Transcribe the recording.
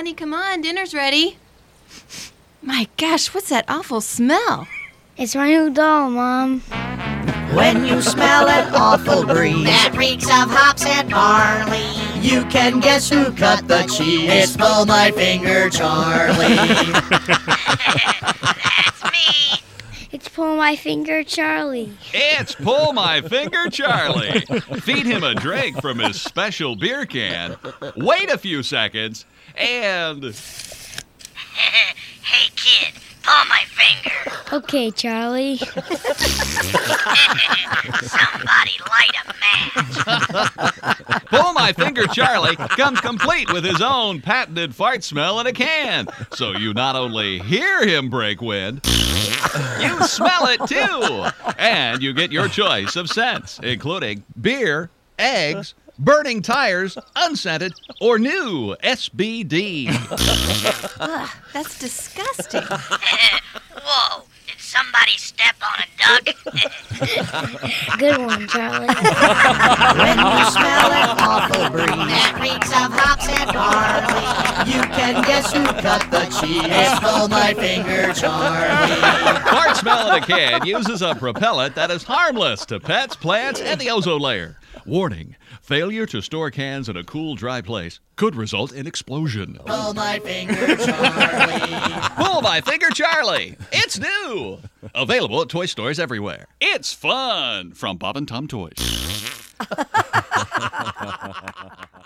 Honey, come on, dinner's ready. My gosh, what's that awful smell? It's my new doll, Mom. When you smell an awful breeze that reeks of hops and barley, you can guess who cut the cheese. It's Pull My Finger Charlie. that's me. It's Pull My Finger Charlie. It's Pull My Finger Charlie. Feed him a drink from his special beer can. Wait a few seconds, and... Hey, kid, pull my finger. Okay, Charlie. Somebody light a match. Pull My Finger Charlie comes complete with his own patented fart smell in a can. So you not only hear him break wind, you smell it too. And you get your choice of scents, including beer, eggs, burning tires, unscented, or new SBD. Ugh, that's disgusting. Whoa, did somebody step on a duck? Good one, Charlie. When you smell an awful breeze that reeks of hops and barley, you can guess who cut the cheese. It's Pull My Finger Charlie. Fart smell in a can uses a propellant that is harmless to pets, plants, and the ozone layer. Warning, failure to store cans in a cool, dry place could result in explosion. Pull My Finger Charlie. Pull My Finger Charlie. It's new. Available at toy stores everywhere. It's fun from Bob and Tom Toys.